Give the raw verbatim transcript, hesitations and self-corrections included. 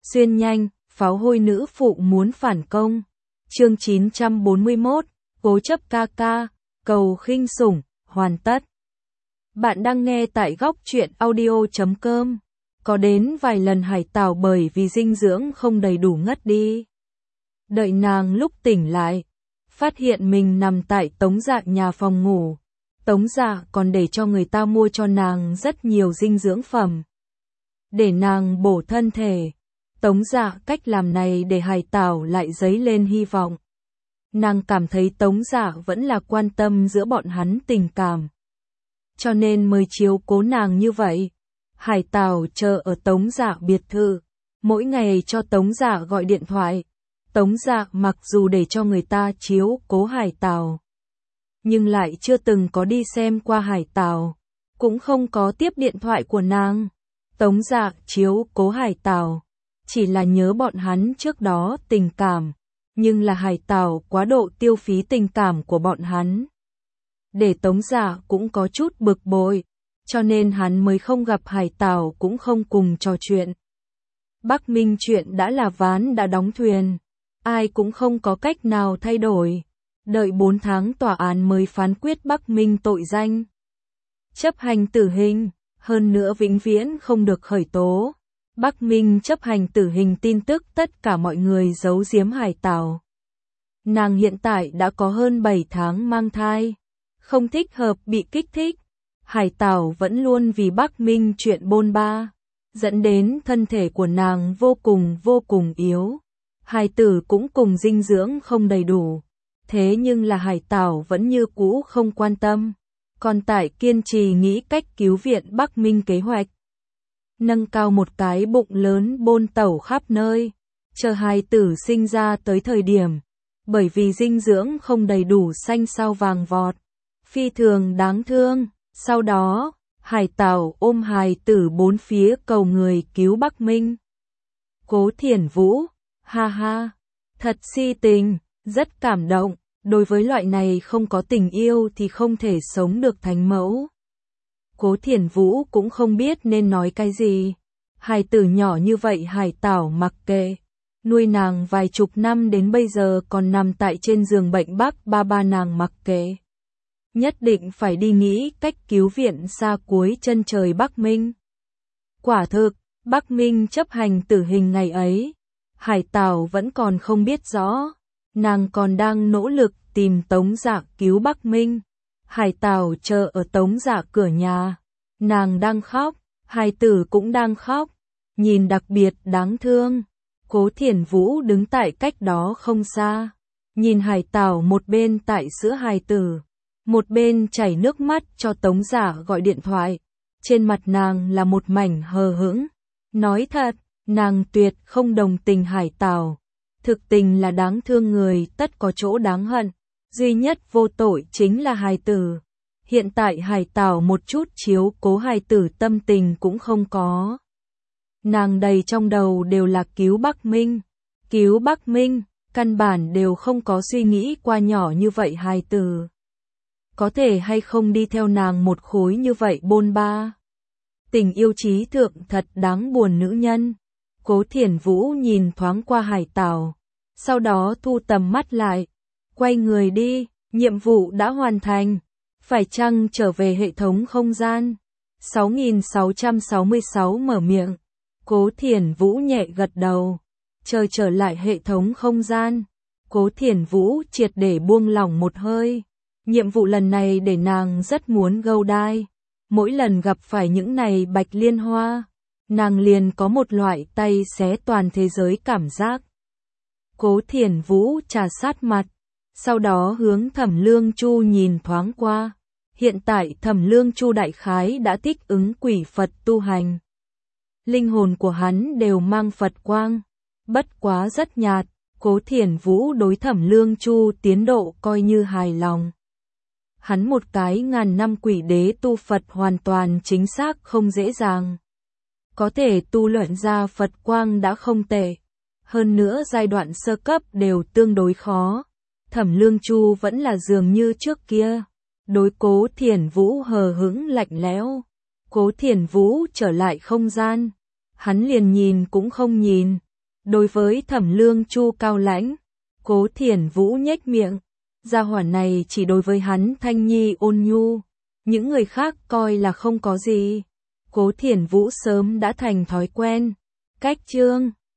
Xuyên nhanh, pháo hôi nữ phụ muốn phản công. Chương chín trăm bốn mươi mốt, cố chấp ca ca, cầu khinh sủng, hoàn tất. Bạn đang nghe tại góc truyện audio chấm com. Có đến vài lần Hải Tảo bởi vì dinh dưỡng không đầy đủ ngất đi. Đợi nàng lúc tỉnh lại, phát hiện mình nằm tại Tống Dạ nhà phòng ngủ. Tống Dạ còn để cho người ta mua cho nàng rất nhiều dinh dưỡng phẩm để nàng bổ thân thể. Tống Dạ cách làm này để Hải Tảo lại dấy lên hy vọng. Nàng cảm thấy Tống Dạ vẫn là quan tâm giữa bọn hắn tình cảm, cho nên mới chiếu cố nàng như vậy. Hải Tảo chờ ở Tống Dạ biệt thự, mỗi ngày cho Tống Dạ gọi điện thoại. Tống Dạ mặc dù để cho người ta chiếu cố Hải Tảo, nhưng lại chưa từng có đi xem qua Hải Tảo, cũng không có tiếp điện thoại của nàng. Tống Dạ chiếu cố Hải Tảo chỉ là nhớ bọn hắn trước đó tình cảm, nhưng là Hải Tảo quá độ tiêu phí tình cảm của bọn hắn, để Tống Dạ cũng có chút bực bội, cho nên hắn mới không gặp Hải Tảo cũng không cùng trò chuyện. Bắc Minh chuyện đã là ván đã đóng thuyền, ai cũng không có cách nào thay đổi. Đợi bốn tháng tòa án mới phán quyết Bắc Minh tội danh, chấp hành tử hình, hơn nữa vĩnh viễn không được khởi tố. Bắc Minh chấp hành tử hình tin tức tất cả mọi người giấu giếm Hải Tảo. Nàng hiện tại đã có hơn bảy tháng mang thai, không thích hợp bị kích thích. Hải Tảo vẫn luôn vì Bắc Minh chuyện bôn ba, dẫn đến thân thể của nàng vô cùng vô cùng yếu. Hài tử cũng cùng dinh dưỡng không đầy đủ. Thế nhưng là Hải Tảo vẫn như cũ không quan tâm, còn tại kiên trì nghĩ cách cứu viện Bắc Minh kế hoạch. Nâng cao một cái bụng lớn bôn tẩu khắp nơi, chờ hài tử sinh ra tới thời điểm, bởi vì dinh dưỡng không đầy đủ xanh xao vàng vọt, phi thường đáng thương. Sau đó, Hải Tảo ôm hài tử bốn phía cầu người cứu Bắc Minh. Cố Thiển Vũ, ha ha, thật si tình, rất cảm động, đối với loại này không có tình yêu thì không thể sống được thánh mẫu. Cố Thiển Vũ cũng không biết nên nói cái gì. Hài tử nhỏ như vậy Hải Tảo mặc kệ, nuôi nàng vài chục năm đến bây giờ còn nằm tại trên giường bệnh bác ba ba nàng mặc kệ. Nhất định phải đi nghĩ cách cứu viện xa cuối chân trời Bắc Minh. Quả thực, Bắc Minh chấp hành tử hình ngày ấy, Hải Tảo vẫn còn không biết rõ, nàng còn đang nỗ lực tìm Tống Dạ cứu Bắc Minh. Hải Tảo chờ ở Tống Dạ cửa nhà, nàng đang khóc, hài tử cũng đang khóc, nhìn đặc biệt đáng thương. Cố Thiển Vũ đứng tại cách đó không xa, nhìn Hải Tảo một bên tại sữa hài tử, một bên chảy nước mắt cho Tống Dạ gọi điện thoại. Trên mặt nàng là một mảnh hờ hững. Nói thật, nàng tuyệt không đồng tình Hải Tảo. Thực tình là đáng thương người tất có chỗ đáng hận. Duy nhất vô tội chính là hài tử. Hiện tại Hải Tảo một chút chiếu cố hài tử tâm tình cũng không có. Nàng đầy trong đầu đều là cứu Bắc Minh. Cứu Bắc Minh, căn bản đều không có suy nghĩ qua nhỏ như vậy hài tử có thể hay không đi theo nàng một khối như vậy bôn ba. Tình yêu trí thượng thật đáng buồn nữ nhân. Cố Thiển Vũ nhìn thoáng qua Hải Tảo, sau đó thu tầm mắt lại, quay người đi. Nhiệm vụ đã hoàn thành, phải chăng trở về hệ thống không gian? sáu nghìn sáu trăm sáu mươi sáu mở miệng. Cố Thiển Vũ nhẹ gật đầu, chờ trở lại hệ thống không gian. Cố Thiển Vũ triệt để buông lỏng một hơi. Nhiệm vụ lần này để nàng rất muốn gâu đai. Mỗi lần gặp phải những này bạch liên hoa, nàng liền có một loại tay xé toàn thế giới cảm giác. Cố Thiển Vũ trà sát mặt, sau đó hướng Thẩm Lương Chu nhìn thoáng qua. Hiện tại Thẩm Lương Chu đại khái đã thích ứng quỷ Phật tu hành. Linh hồn của hắn đều mang Phật quang, bất quá rất nhạt. Cố Thiển Vũ đối Thẩm Lương Chu tiến độ coi như hài lòng. Hắn một cái ngàn năm quỷ đế tu Phật hoàn toàn chính xác không dễ dàng. Có thể tu luyện ra Phật quang đã không tệ. Hơn nữa giai đoạn sơ cấp đều tương đối khó. Thẩm Lương Chu vẫn là dường như trước kia. Đối Cố Thiển Vũ hờ hững lạnh lẽo. Cố Thiển Vũ trở lại không gian. Hắn liền nhìn cũng không nhìn. Đối với Thẩm Lương Chu cao lãnh, Cố Thiển Vũ nhếch miệng, gia hỏa này chỉ đối với hắn thanh nhi ôn nhu, những người khác coi là không có gì. Cố Thiển Vũ sớm đã thành thói quen. Cách chương